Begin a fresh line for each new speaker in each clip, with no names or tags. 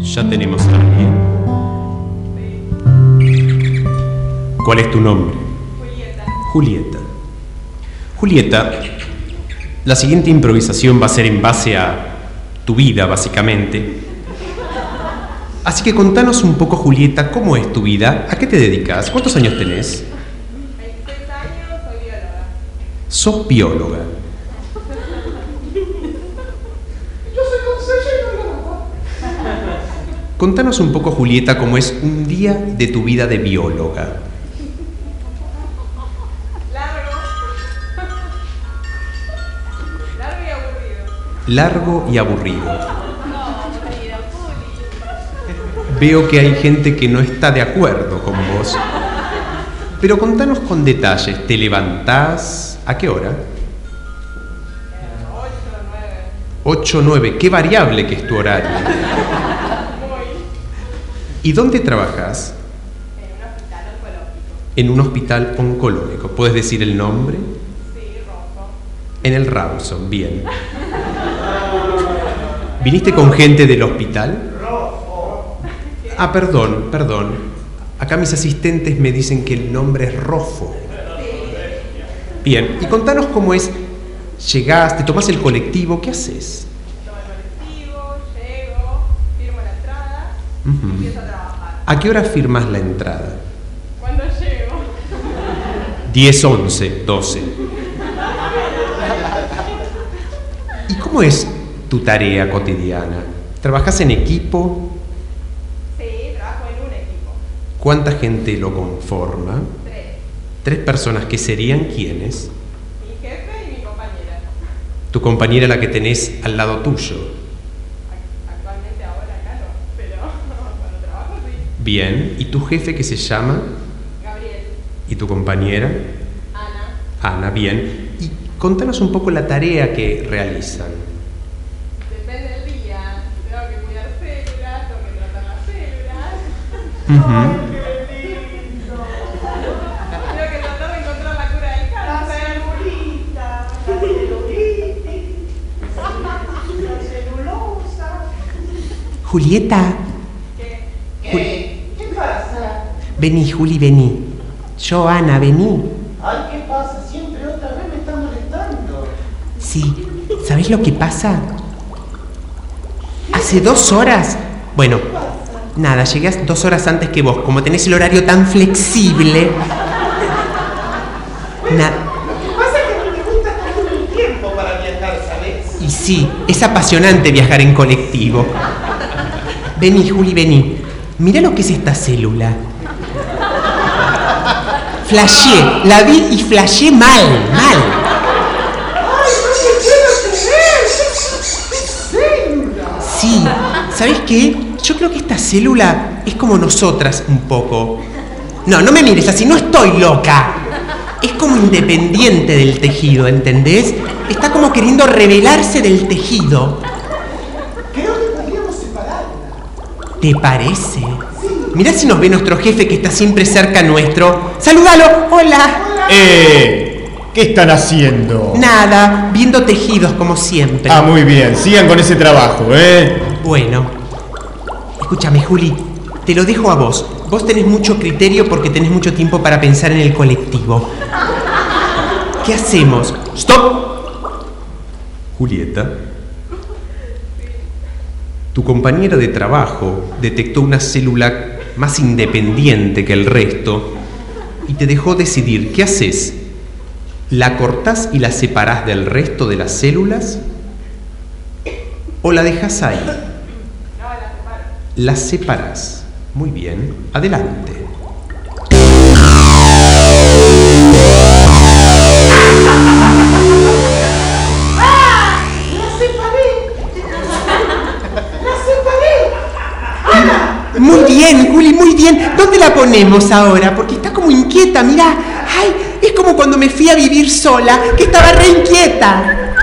Ya tenemos a alguien. ¿Cuál es tu nombre? Julieta. Julieta, la siguiente improvisación va a ser en base a tu vida, básicamente. Así que contanos un poco, Julieta, ¿cómo es tu vida? ¿A qué te dedicas? ¿Cuántos años tenés?
26 años, soy bióloga.
Sos bióloga. Contanos un poco, Julieta, cómo es un día de tu vida de bióloga.
Largo y aburrido.
Largo y aburrido.
No, aburrido, Juli.
Veo que hay gente que no está de acuerdo con vos. Pero contanos con detalles. ¿Te levantás? ¿A qué hora?
8
8
o 9.
o 9. Qué variable que es tu horario. ¿Y dónde trabajas?
En un hospital oncológico.
En un hospital oncológico. ¿Puedes decir el nombre?
Sí, rojo.
En el Rawson, bien. ¿Viniste con gente del hospital? Ah, perdón. Acá mis asistentes me dicen que el nombre es Rofo. Bien, y contanos cómo es. Llegás, te tomás el colectivo, ¿qué haces?
Tomo el colectivo, llego, firmo la entrada y empiezo a trabajar.
¿A qué hora firmas la entrada?
Cuando llego,
10, 11, 12. ¿Y cómo es tu tarea cotidiana? ¿Trabajás en equipo?
sí, trabajo en un equipo.
¿Cuánta gente lo conforma?
3.
3 personas, que serían ¿quiénes?
Mi jefe y mi compañera.
Tu compañera, la que tenés al lado tuyo.
Actualmente ahora acá no, pero cuando trabajo sí.
Bien, ¿y tu jefe que se llama?
Gabriel,
¿Y tu compañera?
Ana,
Ana, bien. Y contanos un poco la tarea que realizan.
depende del día. Tengo que cuidar células, tengo que tratar las células.
Ujú.
Tengo que tratar de encontrar la cura del cáncer.
Julieta,
¿Qué pasa?
vení, Juli, vení. Yo, Ana, vení.
Ay, ¿qué pasa? Siempre otra vez me está molestando.
Sí, ¿sabés lo que pasa? Hace 2 horas. Bueno, nada, llegué 2 horas antes que vos. Como tenés el horario tan flexible.
Lo que pasa es que no me gusta tanto el tiempo para viajar, ¿sabes?
Y sí, es apasionante viajar en colectivo. Vení, Juli, vení. Mirá lo que es esta célula. Flasheé, la vi y flasheé mal.
¡Ay, no te quiero creer! ¡Célula!
Sí, ¿sabés qué? Yo creo que esta célula es como nosotras un poco. No, no me mires así, no estoy loca. Es como independiente del tejido, ¿entendés? Está como queriendo revelarse del tejido.
Creo que podríamos separarla.
¿Te parece? Mirá si nos ve nuestro jefe que está siempre cerca nuestro. ¡Salúdalo! ¡Hola!
¿Qué están haciendo?
Nada, viendo tejidos como siempre.
Ah, muy bien, sigan con ese trabajo,
Bueno, escúchame, Juli, te lo dejo a vos. Vos tenés mucho criterio porque tenés mucho tiempo para pensar en el colectivo. ¿Qué hacemos? ¡Stop! Julieta, tu compañera de trabajo detectó una célula más independiente que el resto y te dejó decidir. ¿Qué haces? ¿La cortás y la separás del resto de las células? ¿O la dejás ahí?
No, la separo.
La separás. Muy bien. Adelante. Muy bien, Juli, muy bien. ¿Dónde la ponemos ahora? Porque está como inquieta, mirá. Ay, es como cuando me fui a vivir sola, que estaba re inquieta.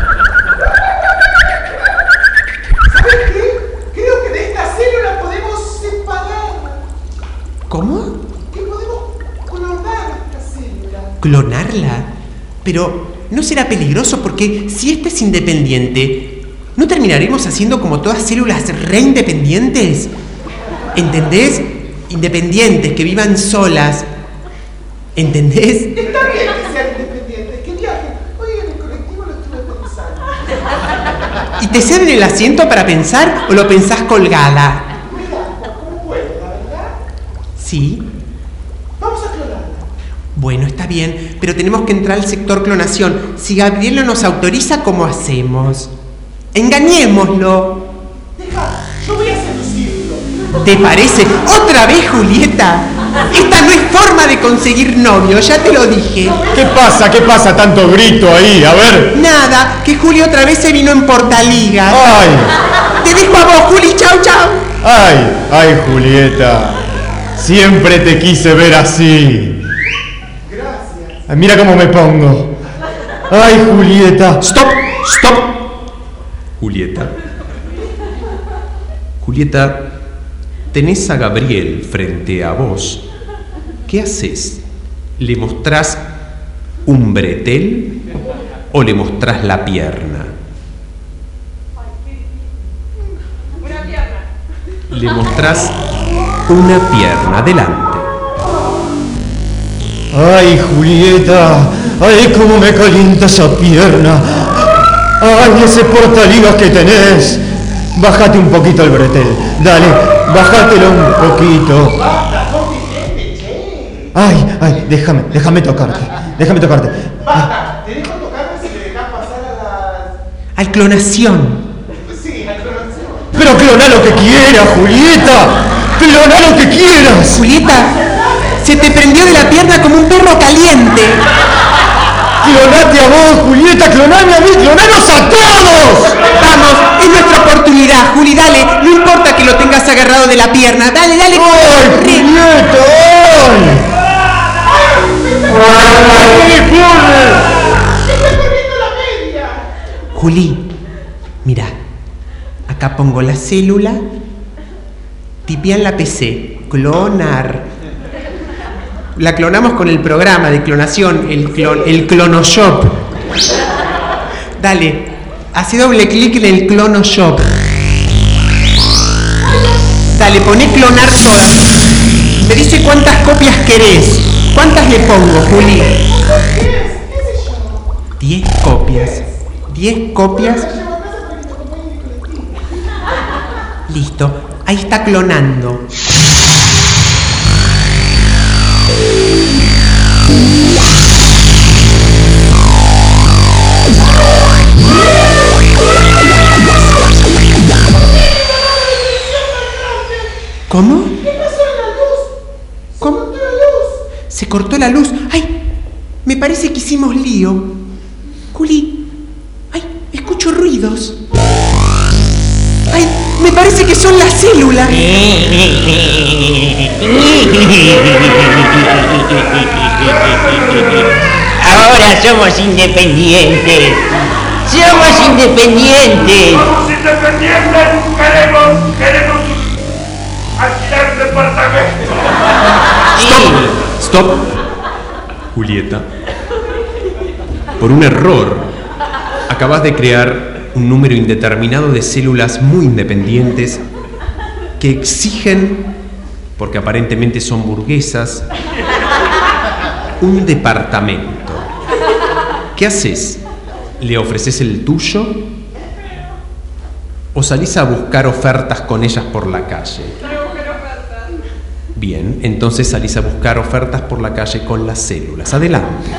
¿Sabes qué? Creo que de esta célula podemos separar.
¿Cómo?
Que podemos clonar esta célula.
¿Clonarla? Pero ¿no será peligroso? Porque si esta es independiente, ¿No terminaremos haciendo como todas células re independientes? ¿Entendés? Independientes, que vivan solas. ¿Entendés?
Está bien que sean independientes, que viajen. Hoy en el colectivo lo estuve pensando.
¿Y te ceden el asiento para pensar o lo pensás colgada?
Mira, como puedo, la verdad.
Sí.
Vamos a clonarla.
Bueno, está bien, pero tenemos que entrar al sector clonación. Si Gabriela nos autoriza, ¿cómo hacemos? Engañémoslo.
Deja, yo voy a seducirlo.
¿Te parece? ¿Otra vez, Julieta? Esta no es forma de conseguir novio, ya te lo dije.
¿Qué pasa? ¿Qué pasa? Tanto grito ahí, a ver.
Nada, que Juli otra vez se vino en portaligas.
¡Ay!
Te dejo a vos, Juli, chau, chau.
¡Ay! ¡Ay, Julieta! Siempre te quise ver así.
Gracias.
Ay, mira cómo me pongo. ¡Ay, Julieta!
Stop, stop. Julieta. Julieta, tenés a Gabriel frente a vos. ¿Qué haces? ¿Le mostrás un bretel o le mostrás la pierna?
Una pierna.
Le mostrás una pierna. Adelante.
¡Ay, Julieta! ¡Ay, cómo me calienta esa pierna! ¡Ay, ese portaligas que tenés! Bájate un poquito el bretel. Dale, bájatelo un poquito.
Basta, sos diferente, che.
¡Ay, ay! Déjame tocarte. Déjame tocarte.
Basta, te dejo tocarme si le dejas pasar a las...
Al clonación.
Sí, a la clonación.
Pero clona lo que quieras, Julieta. Clona lo que quieras.
Julieta, se te prendió de la pierna como un perro caliente.
Clonate a vos, Julieta. Cloname a mí. Clonanos a todos.
Vamos, es nuestra oportunidad, Juli, dale. No importa que lo tengas agarrado de la pierna. Dale, dale.
¡Ay,
corre.
Julieta! ¡Ay! ¡Corre!
¡Estoy corriendo la media!
Juli, mira, acá pongo la célula, tipea en la PC, clonar. La clonamos con el programa de clonación, el Clonoshop. Dale, hace doble clic en el Clonoshop. Dale, poné clonar todas. Me dice cuántas copias querés. ¿Cuántas le pongo, Juli? 10 copias. 10 copias. Listo, ahí está clonando. ¿Cómo?
¿Qué pasó en la luz?
¿Cómo?
¡Se cortó la luz!
Se cortó la luz. ¡Ay! Me parece que hicimos lío. Juli. ¡Ay! Escucho ruidos. ¡Ay! Me parece que son las células.
Ahora somos independientes. Somos independientes.
Somos independientes, queremos alquilar un departamento.
Stop. Julieta. Por un error, acabas de crear un número indeterminado de células muy independientes que exigen, porque aparentemente son burguesas, un departamento. ¿Qué haces? ¿Le ofreces el tuyo? ¿O salís a buscar ofertas con ellas por la calle? Bien, entonces salís a buscar ofertas por la calle con las células. Adelante.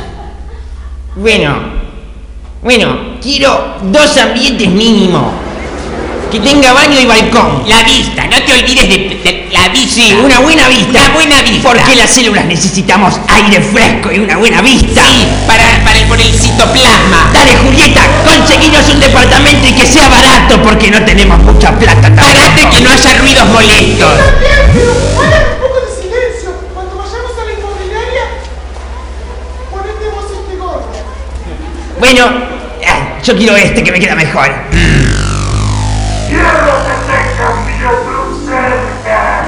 Bueno, quiero 2 ambientes mínimo. Que tenga baño y balcón. La vista, no te olvides de la vista. Sí, una buena vista. Una buena vista. Porque las células necesitamos aire fresco y una buena vista. Sí, por el citoplasma. Dale, Julieta, conseguinos un departamento y que sea barato porque no tenemos mucha plata. Pagate que no haya ruidos molestos.
Guarda un poco de silencio. Cuando vayamos a la inmobiliaria, ponete vos este gorro.
Bueno, yo quiero este que me queda mejor.
Quiero que tengan videoclub cerca.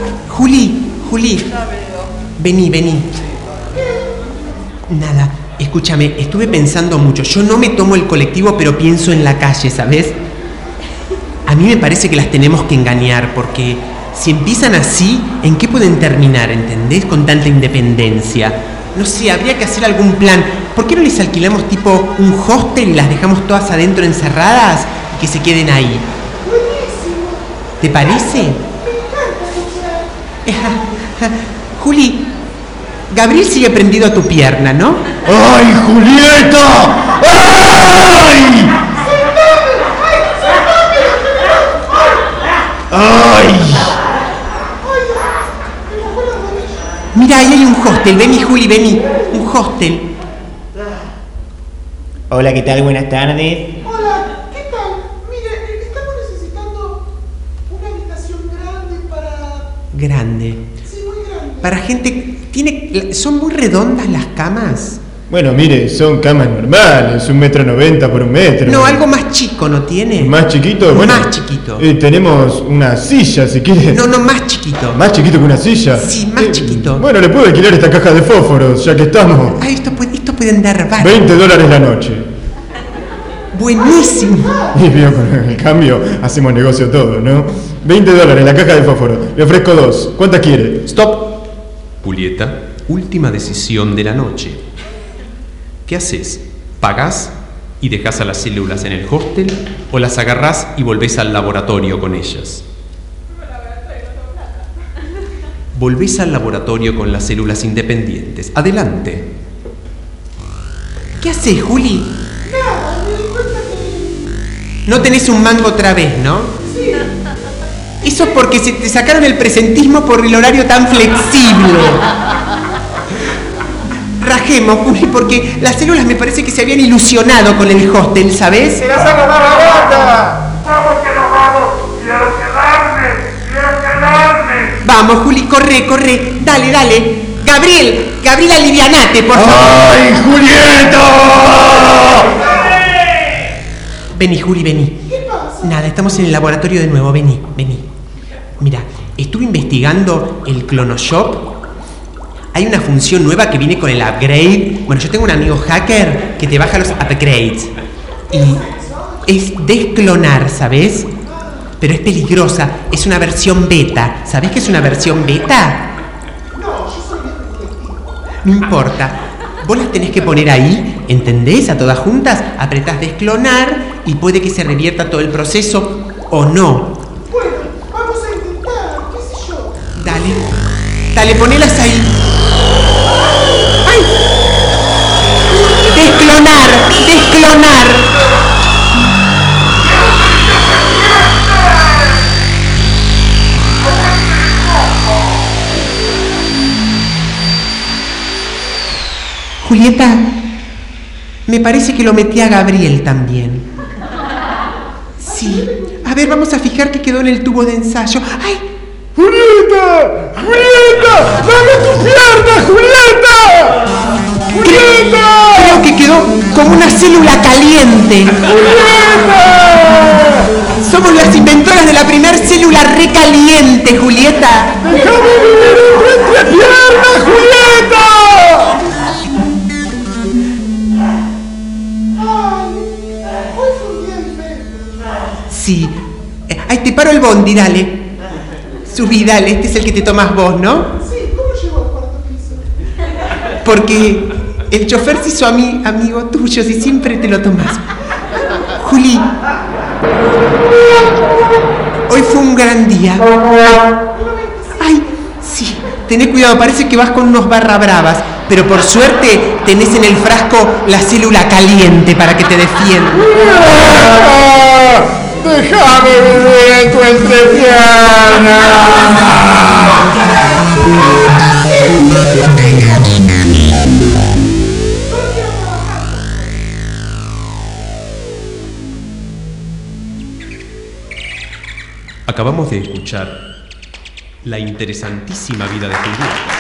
Juli. Vení. Nada, Escúchame, estuve pensando mucho. Yo no me tomo el colectivo, pero pienso en la calle, ¿sabes? A mí me parece que las tenemos que engañar, porque si empiezan así, ¿en qué pueden terminar, entendés? Con tanta independencia. No sé, habría que hacer algún plan. ¿Por qué no les alquilamos tipo un hostel y las dejamos todas adentro encerradas y que se queden ahí?
Buenísimo.
¿Te parece?
Me encanta.
Juli, Gabriel sigue prendido a tu pierna, ¿no?
¡Ay, Julieta! ¡Ay! ¡Ay!
Mira, ahí hay un hostel. Vení, Juli, vení. Un hostel.
Hola, ¿qué tal? Buenas tardes.
Hola, ¿qué tal? Mire, estamos necesitando una habitación grande para...
Grande.
Sí, muy grande.
Para gente... ¿Son muy redondas las camas?
Bueno, mire, son camas normales, 1,90 m por 1 metro.
No, algo más chico, ¿no tiene?
¿Más chiquito? Bueno,
Más chiquito.
Tenemos una silla, si quiere.
No, más chiquito.
¿Más chiquito que una silla?
Sí, más chiquito.
Bueno, le puedo alquilar esta caja de fósforos, ya que estamos.
Ah, esto pueden dar varios.
$20 la noche.
Buenísimo.
Y vio, con el cambio hacemos negocio todo, ¿no? $20 la caja de fósforo. Le ofrezco 2. ¿Cuántas quiere?
Stop. Julieta, última decisión de la noche. ¿Qué haces? ¿Pagás y dejás a las células en el hostel o las agarrás y volvés al laboratorio con ellas? Volvés al laboratorio con las células independientes. Adelante. ¿Qué haces, Juli?
Nada, me di cuenta que...
No tenés un mango otra vez, ¿no?
Sí.
Eso es porque se te sacaron el presentismo por el horario tan flexible. Rajemos, Juli, porque las células me parece que se habían ilusionado con el hostel, ¿sabes?
¡Se las hago dar la banda!
¡Vamos que nos vamos! ¡Quiero quedarme!
Vamos, Juli, corre. Dale. Gabriel, alivianate, por favor.
¡Ay, Julieta!
Vení, Juli, vení.
¿Qué pasa?
Nada, estamos en el laboratorio de nuevo, vení. Mira, estuve investigando el Clonoshop. Hay una función nueva que viene con el upgrade. Bueno, yo tengo un amigo hacker que te baja los upgrades. Y es desclonar, ¿sabes? Pero es peligrosa, es una versión beta. ¿Sabés qué es una versión beta?
No, yo soy detective.
No importa. Vos las tenés que poner ahí, ¿entendés? A todas juntas, apretás desclonar y puede que se revierta todo el proceso o no.
Bueno, vamos a intentar, qué sé yo.
Dale, ponelas ahí. ¡Ay! Desclonar. Julieta, me parece que lo metí a Gabriel también. Sí. A ver, vamos a fijar que quedó en el tubo de ensayo. ¡Ay!
¡Julieta! ¡Dame tu pierna, Julieta! ¡Julieta!
Creo que quedó como una célula caliente.
¡Julieta!
Somos las inventoras de la primer célula recaliente, Julieta.
¡Déjame vivir entre piernas, Julieta!
Ay, hoy fue un día diferente.
Sí. Ay, te paro el bondi, dale. Subí, dale. Este es el que te tomas vos, ¿no?
Sí, ¿cómo llegó al cuarto piso?
Porque el chofer se hizo amigo tuyo, si siempre te lo tomas. Juli, hoy fue un gran día. Ay, sí, tené cuidado, parece que vas con unos barra bravas, pero por suerte tenés en el frasco la célula caliente para que te defienda.
¡Déjame vivir en tu entrepierna!
Acabamos de escuchar La interesantísima vida de Julieta.